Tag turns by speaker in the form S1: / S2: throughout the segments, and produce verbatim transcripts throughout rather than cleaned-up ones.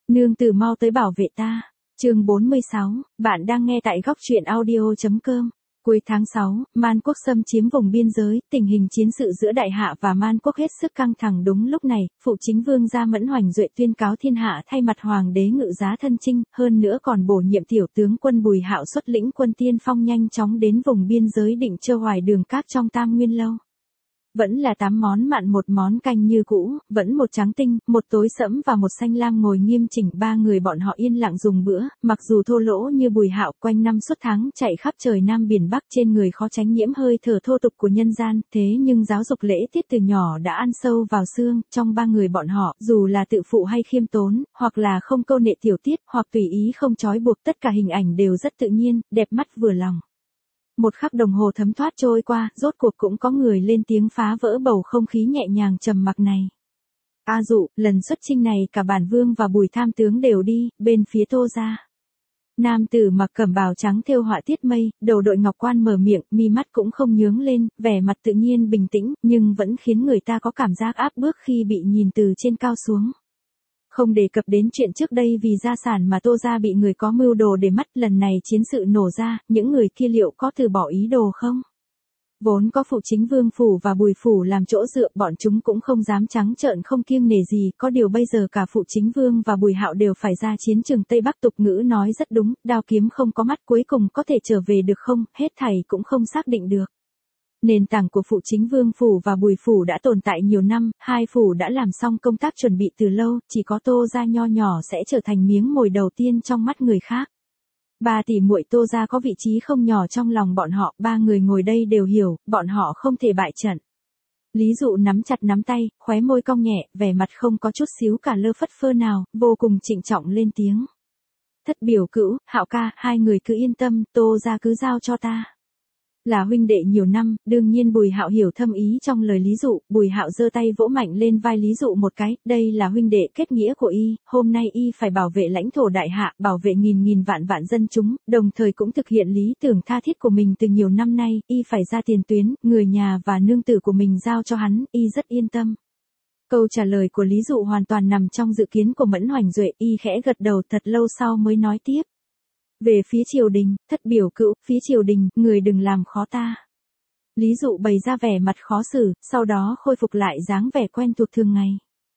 S1: Nương tử mau tới bảo vệ ta. Chương bốn mươi sáu, bạn đang nghe tại góc truyện audio chấm com. Cuối tháng sáu, Man quốc xâm chiếm vùng biên giới, tình hình chiến sự giữa Đại Hạ và Man quốc hết sức căng thẳng. Đúng lúc này, phụ chính vương gia Mẫn Hoành Duệ tuyên cáo thiên hạ thay mặt hoàng đế ngự giá thân chinh, hơn nữa còn bổ nhiệm tiểu tướng quân Bùi Hạo xuất lĩnh quân tiên phong nhanh chóng đến vùng biên giới Định Châu Hoài Đường Cát trong Tam Nguyên lâu. Vẫn là tám món mặn một món canh như cũ, vẫn một trắng tinh, một tối sẫm và một xanh lam ngồi nghiêm chỉnh. Ba người bọn họ yên lặng dùng bữa, mặc dù thô lỗ như Bùi Hạo quanh năm suốt tháng chạy khắp trời Nam biển Bắc, trên người khó tránh nhiễm hơi thở thô tục của nhân gian, thế nhưng giáo dục lễ tiết từ nhỏ đã ăn sâu vào xương. Trong ba người bọn họ, dù là tự phụ hay khiêm tốn, hoặc là không câu nệ tiểu tiết, hoặc tùy ý không trói buộc, tất cả hình ảnh đều rất tự nhiên, đẹp mắt vừa lòng. Một khắc đồng hồ thấm thoát trôi qua, rốt cuộc cũng có người lên tiếng phá vỡ bầu không khí nhẹ nhàng trầm mặc này. A Dụ, lần xuất chinh này cả bản vương và Bùi tham tướng đều đi, bên phía Tô gia. Nam tử mặc cẩm bào trắng thêu họa tiết mây, đầu đội ngọc quan mở miệng, mi mắt cũng không nhướng lên, vẻ mặt tự nhiên bình tĩnh, nhưng vẫn khiến người ta có cảm giác áp bức khi bị nhìn từ trên cao xuống. Không đề cập đến chuyện trước đây vì gia sản mà Tô gia bị người có mưu đồ để mắt, lần này chiến sự nổ ra, những người kia liệu có từ bỏ ý đồ không? Vốn có phụ chính vương phủ và Bùi phủ làm chỗ dựa, bọn chúng cũng không dám trắng trợn không kiêng nể gì, có điều bây giờ cả phụ chính vương và Bùi Hạo đều phải ra chiến trường Tây Bắc. Tục ngữ nói rất đúng, đao kiếm không có mắt cuối cùng có thể trở về được không, hết thảy cũng không xác định được. Nền tảng của phụ chính vương phủ và Bùi phủ đã tồn tại nhiều năm, hai phủ đã làm xong công tác chuẩn bị từ lâu, chỉ có Tô gia nho nhỏ sẽ trở thành miếng mồi đầu tiên trong mắt người khác. Ba tỷ muội Tô gia có vị trí không nhỏ trong lòng bọn họ, ba người ngồi đây đều hiểu, bọn họ không thể bại trận. Lý Dụ nắm chặt nắm tay, khóe môi cong nhẹ, vẻ mặt không có chút xíu cả lơ phất phơ nào, vô cùng trịnh trọng lên tiếng. Thất biểu cữu, Hạo ca, hai người cứ yên tâm, Tô gia cứ giao cho ta. Là huynh đệ nhiều năm, đương nhiên Bùi Hạo hiểu thâm ý trong lời Lý Dụ. Bùi Hạo giơ tay vỗ mạnh lên vai Lý Dụ một cái, đây là huynh đệ kết nghĩa của y, hôm nay y phải bảo vệ lãnh thổ Đại Hạ, bảo vệ nghìn nghìn vạn vạn dân chúng, đồng thời cũng thực hiện lý tưởng tha thiết của mình từ nhiều năm nay, y phải ra tiền tuyến, người nhà và nương tử của mình giao cho hắn, y rất yên tâm. Câu trả lời của Lý Dụ hoàn toàn nằm trong dự kiến của Mẫn Hoành Duệ, y khẽ gật đầu thật lâu sau mới nói tiếp. Về phía triều đình, thất biểu cữu, phía triều đình, người đừng làm khó ta. Lý Dụ bày ra vẻ mặt khó xử, sau đó khôi phục lại dáng vẻ quen thuộc thường ngày.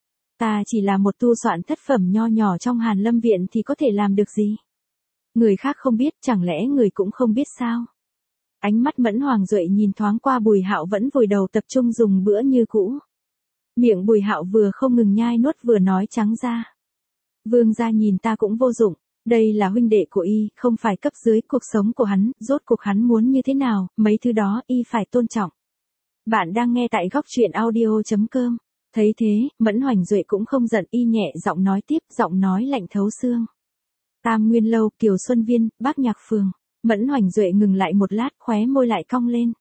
S1: Ta chỉ là một tu soạn thất phẩm nho nhỏ trong Hàn Lâm viện thì có thể làm được gì? Người khác không biết, chẳng lẽ người cũng không biết sao? Ánh mắt Mẫn Hoành Duệ nhìn thoáng qua Bùi Hạo vẫn vùi đầu tập trung dùng bữa như cũ. Miệng Bùi Hạo vừa không ngừng nhai nuốt vừa nói trắng ra. Vương gia nhìn ta cũng vô dụng. Đây là huynh đệ của y, không phải cấp dưới, cuộc sống của hắn, rốt cuộc hắn muốn như thế nào, mấy thứ đó y phải tôn trọng. Bạn đang nghe tại góc truyện audio chấm com. Thấy thế, Mẫn Hoành Duệ cũng không giận, y nhẹ giọng nói tiếp, giọng nói lạnh thấu xương. Tam Nguyên lâu, Kiều Xuân Viên, Bác Nhạc Phường. Mẫn Hoành Duệ ngừng lại một lát, khóe môi lại cong lên.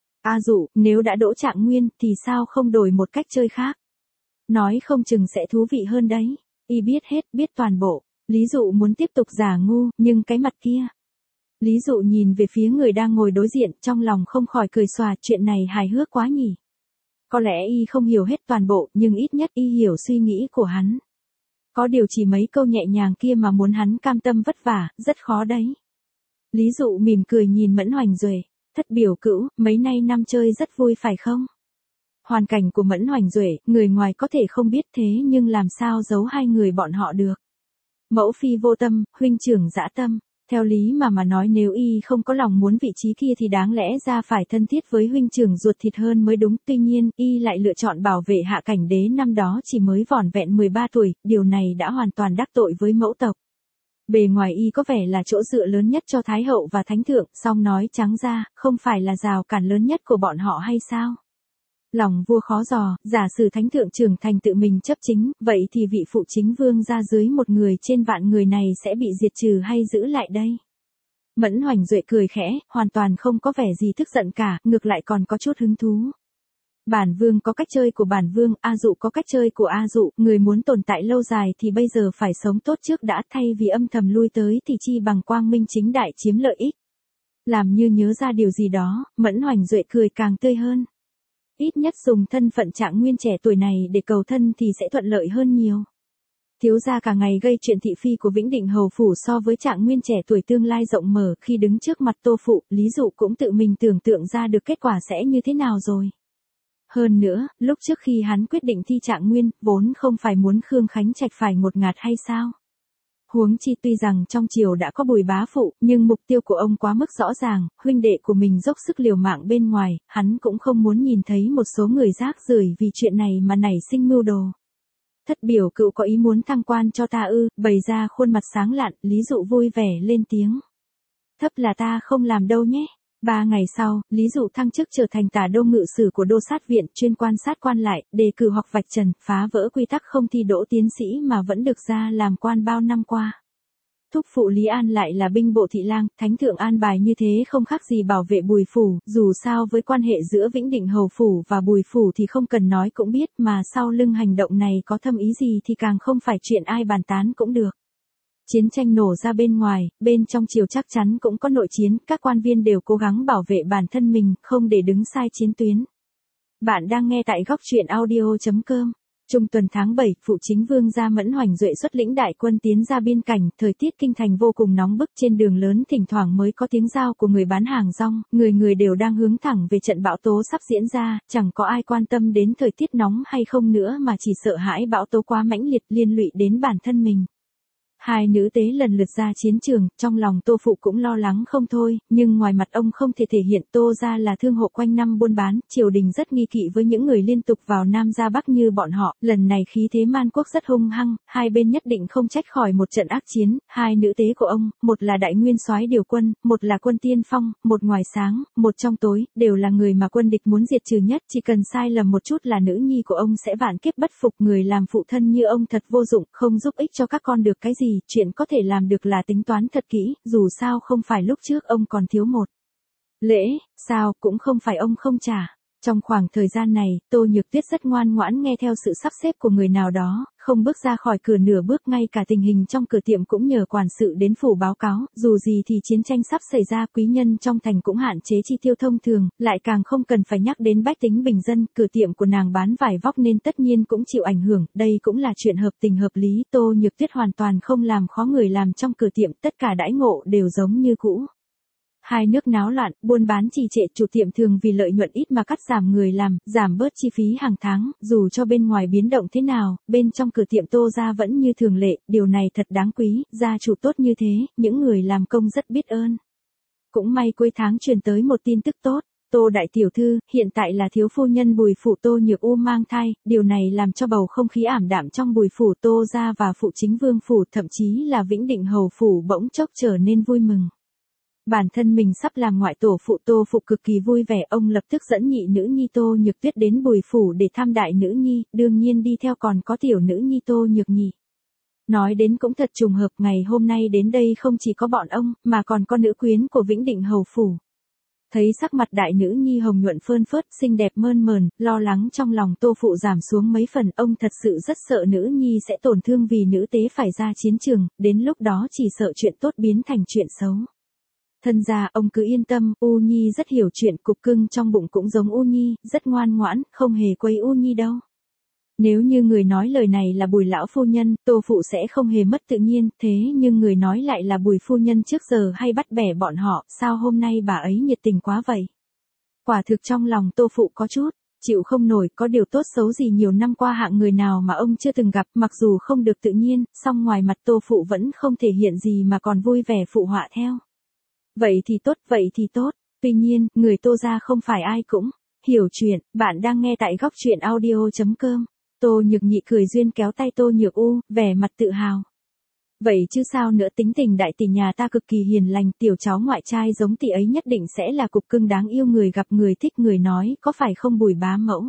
S1: A Dụ, nếu đã đỗ Trạng Nguyên thì sao không đổi một cách chơi khác? Nói không chừng sẽ thú vị hơn đấy. Y biết hết, biết toàn bộ. Lý Dụ muốn tiếp tục giả ngu, nhưng cái mặt kia. Lý Dụ nhìn về phía người đang ngồi đối diện, trong lòng không khỏi cười xòa, chuyện này hài hước quá nhỉ. Có lẽ y không hiểu hết toàn bộ, nhưng ít nhất y hiểu suy nghĩ của hắn. Có điều chỉ mấy câu nhẹ nhàng kia mà muốn hắn cam tâm vất vả, rất khó đấy. Lý Dụ mỉm cười nhìn Mẫn Hoành Duệ, thất biểu cữu, mấy nay năm chơi rất vui phải không? Hoàn cảnh của Mẫn Hoành Duệ, người ngoài có thể không biết thế nhưng làm sao giấu hai người bọn họ được. Mẫu phi vô tâm, huynh trưởng dã tâm. Theo lý mà mà nói nếu y không có lòng muốn vị trí kia thì đáng lẽ ra phải thân thiết với huynh trưởng ruột thịt hơn mới đúng. Tuy nhiên, y lại lựa chọn bảo vệ Hạ Cảnh Đế năm đó chỉ mới vỏn vẹn mười ba tuổi, điều này đã hoàn toàn đắc tội với mẫu tộc. Bề ngoài y có vẻ là chỗ dựa lớn nhất cho Thái hậu và Thánh thượng, song nói trắng ra, không phải là rào cản lớn nhất của bọn họ hay sao? Lòng vua khó dò, giả sử Thánh thượng trưởng thành tự mình chấp chính, vậy thì vị phụ chính vương ra dưới một người trên vạn người này sẽ bị diệt trừ hay giữ lại đây? Mẫn Hoành Duệ cười khẽ, hoàn toàn không có vẻ gì tức giận cả, ngược lại còn có chút hứng thú. Bản vương có cách chơi của bản vương, A Dụ có cách chơi của A Dụ, người muốn tồn tại lâu dài thì bây giờ phải sống tốt trước đã, thay vì âm thầm lui tới thì chi bằng quang minh chính đại chiếm lợi ích. Làm như nhớ ra điều gì đó, Mẫn Hoành Duệ cười càng tươi hơn. Ít nhất dùng thân phận Trạng Nguyên trẻ tuổi này để cầu thân thì sẽ thuận lợi hơn nhiều. Thiếu gia cả ngày gây chuyện thị phi của Vĩnh Định Hầu Phủ so với Trạng Nguyên trẻ tuổi tương lai rộng mở khi đứng trước mặt Tô Phụ, Lý Dụ cũng tự mình tưởng tượng ra được kết quả sẽ như thế nào rồi. Hơn nữa, lúc trước khi hắn quyết định thi Trạng Nguyên, vốn không phải muốn Khương Khánh Trạch phải ngột ngạt hay sao? Huống chi tuy rằng trong triều đã có Bùi bá phụ, nhưng mục tiêu của ông quá mức rõ ràng, huynh đệ của mình dốc sức liều mạng bên ngoài, hắn cũng không muốn nhìn thấy một số người rác rưởi vì chuyện này mà nảy sinh mưu đồ. Thất biểu cựu có ý muốn thăng quan cho ta ư, bày ra khuôn mặt sáng lạn, Lý Dụ vui vẻ lên tiếng. Thấp là ta không làm đâu nhé. Ba ngày sau, Lý Dụ thăng chức trở thành tả đô ngự sử của đô sát viện, chuyên quan sát quan lại, đề cử hoặc vạch trần, phá vỡ quy tắc không thi đỗ tiến sĩ mà vẫn được ra làm quan bao năm qua. Thúc phụ Lý An lại là binh bộ thị lang, thánh thượng an bài như thế không khác gì bảo vệ Bùi phủ, dù sao với quan hệ giữa Vĩnh Định Hầu Phủ và Bùi phủ thì không cần nói cũng biết, mà sau lưng hành động này có thâm ý gì thì càng không phải chuyện ai bàn tán cũng được. Chiến tranh nổ ra bên ngoài, bên trong triều chắc chắn cũng có nội chiến, các quan viên đều cố gắng bảo vệ bản thân mình, không để đứng sai chiến tuyến. Bạn đang nghe tại góc truyện audio chấm com. Trung tuần tháng bảy, phụ chính vương gia Mẫn Hoành Duệ xuất lĩnh đại quân tiến ra biên cảnh, thời tiết kinh thành vô cùng nóng bức, trên đường lớn thỉnh thoảng mới có tiếng rao của người bán hàng rong, người người đều đang hướng thẳng về trận bão tố sắp diễn ra, chẳng có ai quan tâm đến thời tiết nóng hay không nữa mà chỉ sợ hãi bão tố quá mãnh liệt liên lụy đến bản thân mình. Hai nữ tế lần lượt ra chiến trường, trong lòng Tô Phụ cũng lo lắng không thôi, nhưng ngoài mặt ông không thể thể hiện Tô gia là thương hộ quanh năm buôn bán, triều đình rất nghi kỵ với những người liên tục vào Nam ra Bắc như bọn họ, lần này khí thế Man Quốc rất hung hăng, hai bên nhất định không trách khỏi một trận ác chiến, hai nữ tế của ông, một là đại nguyên soái điều quân, một là quân tiên phong, một ngoài sáng, một trong tối, đều là người mà quân địch muốn diệt trừ nhất, chỉ cần sai lầm một chút là nữ nhi của ông sẽ vạn kiếp bất phục, người làm phụ thân như ông thật vô dụng, không giúp ích cho các con được cái gì. Chuyện có thể làm được là tính toán thật kỹ, dù sao không phải lúc trước ông còn thiếu một lễ, sao cũng không phải ông không trả. Trong khoảng thời gian này, Tô Nhược Tuyết rất ngoan ngoãn nghe theo sự sắp xếp của người nào đó, không bước ra khỏi cửa nửa bước, ngay cả tình hình trong cửa tiệm cũng nhờ quản sự đến phủ báo cáo, dù gì thì chiến tranh sắp xảy ra, quý nhân trong thành cũng hạn chế chi tiêu thông thường, lại càng không cần phải nhắc đến bách tính bình dân, cửa tiệm của nàng bán vải vóc nên tất nhiên cũng chịu ảnh hưởng, đây cũng là chuyện hợp tình hợp lý, Tô Nhược Tuyết hoàn toàn không làm khó người làm trong cửa tiệm, tất cả đãi ngộ đều giống như cũ. Hai nước náo loạn, buôn bán trì trệ, chủ tiệm thường vì lợi nhuận ít mà cắt giảm người làm, giảm bớt chi phí hàng tháng, dù cho bên ngoài biến động thế nào, bên trong cửa tiệm Tô gia vẫn như thường lệ, điều này thật đáng quý, gia chủ tốt như thế, những người làm công rất biết ơn. Cũng may cuối tháng truyền tới một tin tức tốt, Tô đại tiểu thư, hiện tại là thiếu phu nhân Bùi phủ Tô Nhược U mang thai, điều này làm cho bầu không khí ảm đạm trong Bùi phủ Tô gia và phụ chính vương phủ, thậm chí là Vĩnh Định Hầu phủ bỗng chốc trở nên vui mừng. Bản thân mình sắp làm ngoại tổ phụ, Tô Phụ cực kỳ vui vẻ, ông lập tức dẫn nhị nữ nhi Tô Nhược Tuyết đến Bùi phủ để thăm đại nữ nhi, đương nhiên đi theo còn có tiểu nữ nhi Tô Nhược Nhị. Nói đến cũng thật trùng hợp, ngày hôm nay đến đây không chỉ có bọn ông, mà còn có nữ quyến của Vĩnh Định Hầu phủ. Thấy sắc mặt đại nữ nhi hồng nhuận phơn phớt, xinh đẹp mơn mờn, lo lắng trong lòng Tô Phụ giảm xuống mấy phần, ông thật sự rất sợ nữ nhi sẽ tổn thương vì nữ tế phải ra chiến trường, đến lúc đó chỉ sợ chuyện tốt biến thành chuyện xấu. Thân gia, ông cứ yên tâm, U Nhi rất hiểu chuyện, cục cưng trong bụng cũng giống U Nhi, rất ngoan ngoãn, không hề quấy U Nhi đâu. Nếu như người nói lời này là Bùi lão phu nhân, Tô Phụ sẽ không hề mất tự nhiên, thế nhưng người nói lại là Bùi phu nhân trước giờ hay bắt bẻ bọn họ, sao hôm nay bà ấy nhiệt tình quá vậy? Quả thực trong lòng Tô Phụ có chút chịu không nổi, có điều tốt xấu gì nhiều năm qua hạng người nào mà ông chưa từng gặp, mặc dù không được tự nhiên, song ngoài mặt Tô Phụ vẫn không thể hiện gì mà còn vui vẻ phụ họa theo. Vậy thì tốt, vậy thì tốt. Tuy nhiên, người Tô gia không phải ai cũng hiểu chuyện. Bạn đang nghe tại góc truyện audio chấm com. Tô Nhược Nhị cười duyên kéo tay Tô Nhược U, vẻ mặt tự hào. Vậy chứ sao nữa, tính tình đại tỷ nhà ta cực kỳ hiền lành, tiểu cháu ngoại trai giống tỷ ấy nhất định sẽ là cục cưng đáng yêu, người gặp người thích người nói, có phải không Bùi bá mẫu?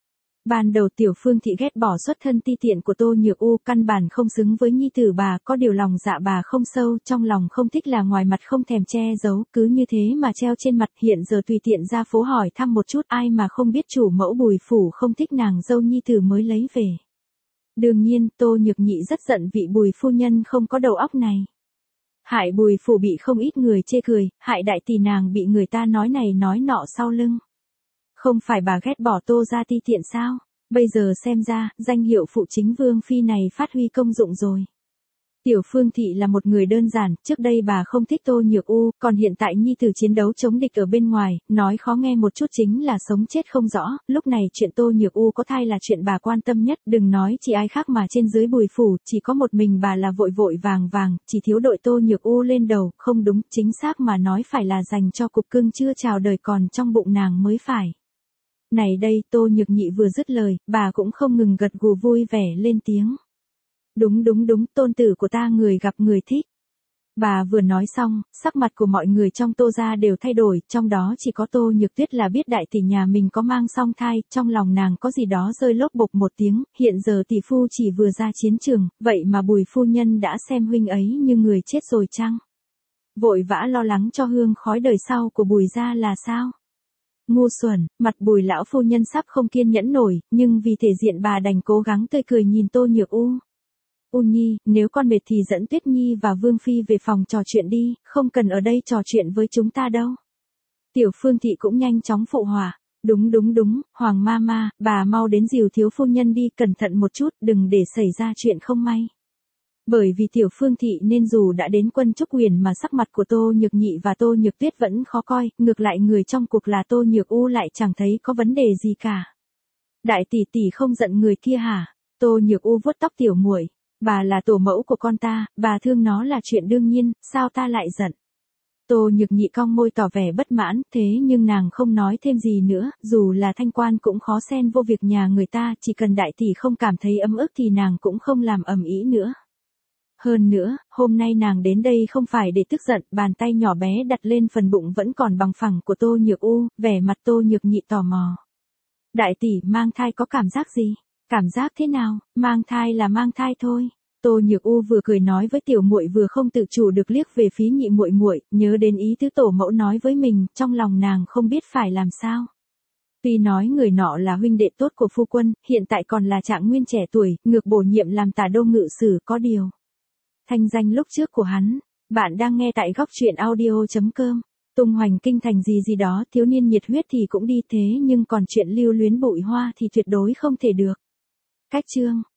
S1: Ban đầu tiểu Phương thị ghét bỏ xuất thân ti tiện của Tô Nhược U, căn bản không xứng với nhi tử bà, có điều lòng dạ bà không sâu, trong lòng không thích là ngoài mặt không thèm che giấu, cứ như thế mà treo trên mặt, hiện giờ tùy tiện ra phố hỏi thăm một chút, ai mà không biết chủ mẫu Bùi phủ không thích nàng dâu nhi tử mới lấy về. Đương nhiên, Tô Nhược Nhị rất giận vị Bùi phu nhân không có đầu óc này. Hại Bùi phủ bị không ít người chê cười, hại đại tỷ nàng bị người ta nói này nói nọ sau lưng. Không phải bà ghét bỏ Tô gia ti tiện sao? Bây giờ xem ra, danh hiệu phụ chính vương phi này phát huy công dụng rồi. Tiểu Phương Thị là một người đơn giản, trước đây bà không thích Tô Nhược U, còn hiện tại nhi tử chiến đấu chống địch ở bên ngoài, nói khó nghe một chút chính là sống chết không rõ, lúc này chuyện Tô Nhược U có thai là chuyện bà quan tâm nhất, đừng nói chỉ ai khác mà trên dưới Bùi phủ, chỉ có một mình bà là vội vội vàng vàng, chỉ thiếu đội Tô Nhược U lên đầu, không đúng, chính xác mà nói phải là dành cho cục cưng chưa chào đời còn trong bụng nàng mới phải. Này đây, Tô Nhược Nhị vừa dứt lời, bà cũng không ngừng gật gù vui vẻ lên tiếng. Đúng đúng đúng, tôn tử của ta người gặp người thích. Bà vừa nói xong, sắc mặt của mọi người trong Tô gia đều thay đổi, trong đó chỉ có Tô Nhược Tuyết là biết đại tỷ nhà mình có mang song thai, trong lòng nàng có gì đó rơi lốp bộp một tiếng, hiện giờ tỷ phu chỉ vừa ra chiến trường, vậy mà Bùi phu nhân đã xem huynh ấy như người chết rồi chăng? Vội vã lo lắng cho hương khói đời sau của Bùi gia là sao? Ngu xuẩn, mặt Bùi lão phu nhân sắp không kiên nhẫn nổi, nhưng vì thể diện bà đành cố gắng tươi cười nhìn Tô Nhược U. U Nhi, nếu con mệt thì dẫn Tuyết Nhi và Vương Phi về phòng trò chuyện đi, không cần ở đây trò chuyện với chúng ta đâu. Tiểu Phương Thị cũng nhanh chóng phụ họa. Đúng đúng đúng, Hoàng ma ma, bà mau đến dìu thiếu phu nhân đi, cẩn thận một chút, đừng để xảy ra chuyện không may. Bởi vì Tiểu Phương Thị nên dù đã đến Quân Trúc Huyền mà sắc mặt của Tô Nhược Nhị và Tô Nhược Tuyết vẫn khó coi, ngược lại người trong cuộc là Tô Nhược U lại chẳng thấy có vấn đề gì cả. Đại tỷ tỷ không giận người kia hả? Tô Nhược U vuốt tóc tiểu muội. Bà là tổ mẫu của con ta, bà thương nó là chuyện đương nhiên, sao ta lại giận? Tô Nhược Nhị cong môi tỏ vẻ bất mãn, thế nhưng nàng không nói thêm gì nữa, dù là thanh quan cũng khó xen vô việc nhà người ta, chỉ cần đại tỷ không cảm thấy ấm ức thì nàng cũng không làm ầm ĩ nữa. Hơn nữa, hôm nay nàng đến đây không phải để tức giận, bàn tay nhỏ bé đặt lên phần bụng vẫn còn bằng phẳng của Tô Nhược U, vẻ mặt Tô Nhược Nhị tò mò. Đại tỷ mang thai có cảm giác gì? Cảm giác thế nào? Mang thai là mang thai thôi. Tô Nhược U vừa cười nói với tiểu muội vừa không tự chủ được liếc về phía nhị muội muội, nhớ đến ý tứ tổ mẫu nói với mình, trong lòng nàng không biết phải làm sao. Tuy nói người nọ là huynh đệ tốt của phu quân, hiện tại còn là trạng nguyên trẻ tuổi, ngược bổ nhiệm làm tả đô ngự sử có điều. Thanh danh lúc trước của hắn, bạn đang nghe tại góc truyện audio chấm com. Tung hoành kinh thành gì gì đó, thiếu niên nhiệt huyết thì cũng đi thế nhưng còn chuyện lưu luyến bụi hoa thì tuyệt đối không thể được. Cách chương